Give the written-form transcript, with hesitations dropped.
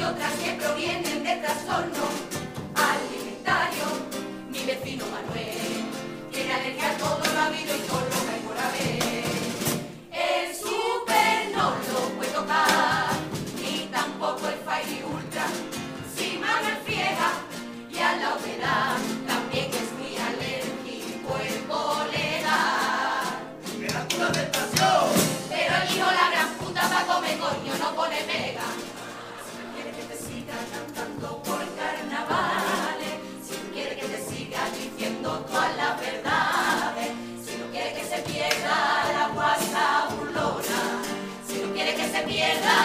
otras que provienen de trastorno alimentario. Mi vecino Manuel tiene alergia a todo lo habido y todo lo que hay por haber. El super no lo puede tocar, ni tampoco el Fairy Ultra. Si Manuel friega y a la humedad también es muy alérgico el colega. ¡Era pura tentación! Pero el hijo la gran puta pa' comer coño no pone pega. Si no quiere que te siga cantando por carnavales, si no quiere que te siga diciendo todas las verdades, si no quiere que se pierda la guasa burlona, si no quiere que se pierda